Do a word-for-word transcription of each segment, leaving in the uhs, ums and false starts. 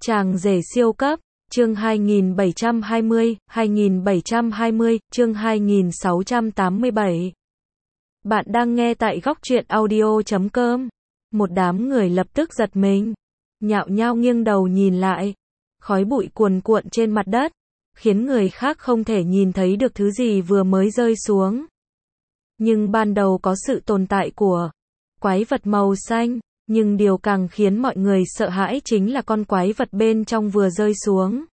Chàng rể siêu cấp, chương hai nghìn bảy trăm hai mươi, hai nghìn bảy trăm hai mươi, chương hai nghìn sáu trăm tám mươi bảy. Bạn đang nghe tại góc truyện audio chấm com. Một đám người lập tức giật mình, nhao nhao nghiêng đầu nhìn lại. Khói bụi cuồn cuộn trên mặt đất, khiến người khác không thể nhìn thấy được thứ gì vừa mới rơi xuống. Nhưng ban đầu có sự tồn tại của quái vật màu xanh, nhưng điều càng khiến mọi người sợ hãi chính là con quái vật bên trong vừa rơi xuống.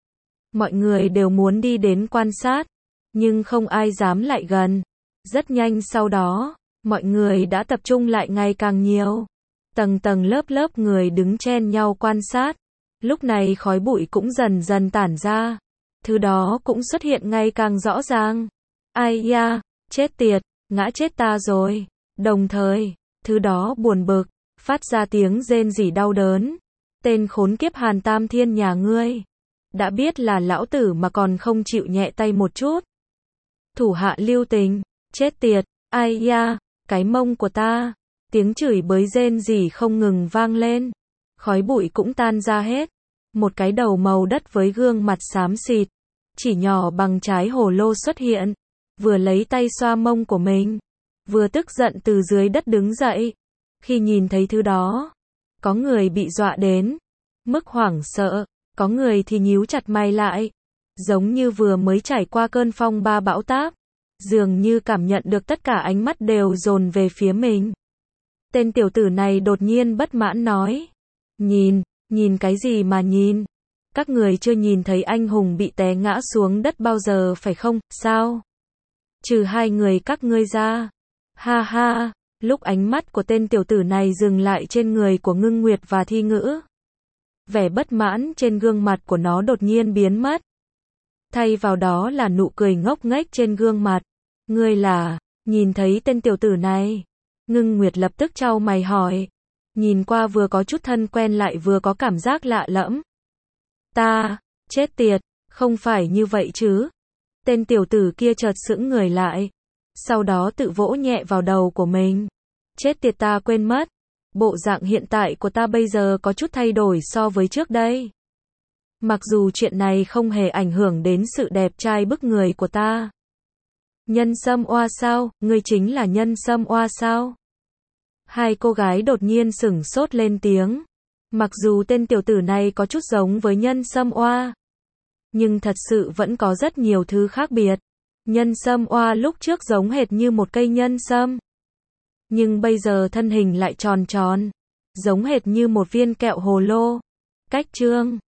Mọi người đều muốn đi đến quan sát, nhưng không ai dám lại gần. Rất nhanh sau đó, mọi người đã tập trung lại ngày càng nhiều. Tầng tầng lớp lớp người đứng chen nhau quan sát. Lúc này khói bụi cũng dần dần tản ra. Thứ đó cũng xuất hiện ngày càng rõ ràng. Ai da, chết tiệt, ngã chết ta rồi. Đồng thời, thứ đó buồn bực, phát ra tiếng rên rỉ đau đớn. Tên khốn kiếp Hàn Tam Thiên nhà ngươi, đã biết là lão tử mà còn không chịu nhẹ tay một chút. Thủ hạ lưu tình, chết tiệt, ai da, cái mông của ta. Tiếng chửi bới rên rỉ không ngừng vang lên. Khói bụi cũng tan ra hết. Một cái đầu màu đất với gương mặt xám xịt, chỉ nhỏ bằng trái hồ lô xuất hiện. Vừa lấy tay xoa mông của mình, vừa tức giận từ dưới đất đứng dậy. Khi nhìn thấy thứ đó, có người bị dọa đến mức hoảng sợ, có người thì nhíu chặt mày lại, giống như vừa mới trải qua cơn phong ba bão táp, dường như cảm nhận được tất cả ánh mắt đều dồn về phía mình. Tên tiểu tử này đột nhiên bất mãn nói: "Nhìn, nhìn cái gì mà nhìn? Các người chưa nhìn thấy anh hùng bị té ngã xuống đất bao giờ phải không, sao? Trừ hai người các ngươi ra." Ha ha. Lúc ánh mắt của tên tiểu tử này dừng lại trên người của Ngưng Nguyệt và Thi Ngữ, vẻ bất mãn trên gương mặt của nó đột nhiên biến mất. Thay vào đó là nụ cười ngốc nghếch trên gương mặt. Ngươi là, nhìn thấy tên tiểu tử này? Ngưng Nguyệt lập tức chau mày hỏi. Nhìn qua vừa có chút thân quen lại vừa có cảm giác lạ lẫm. Ta, chết tiệt, không phải như vậy chứ? Tên tiểu tử kia chợt sững người lại. Sau đó tự vỗ nhẹ vào đầu của mình. Chết tiệt, ta quên mất. Bộ dạng hiện tại của ta bây giờ có chút thay đổi so với trước đây. Mặc dù chuyện này không hề ảnh hưởng đến sự đẹp trai bức người của ta. Nhân Sâm Oa sao? Ngươi chính là Nhân Sâm Oa sao? Hai cô gái đột nhiên sửng sốt lên tiếng. Mặc dù tên tiểu tử này có chút giống với Nhân Sâm Oa, nhưng thật sự vẫn có rất nhiều thứ khác biệt. Nhân Sâm Oa lúc trước giống hệt như một cây nhân sâm, nhưng bây giờ thân hình lại tròn tròn, giống hệt như một viên kẹo hồ lô. Cách trương,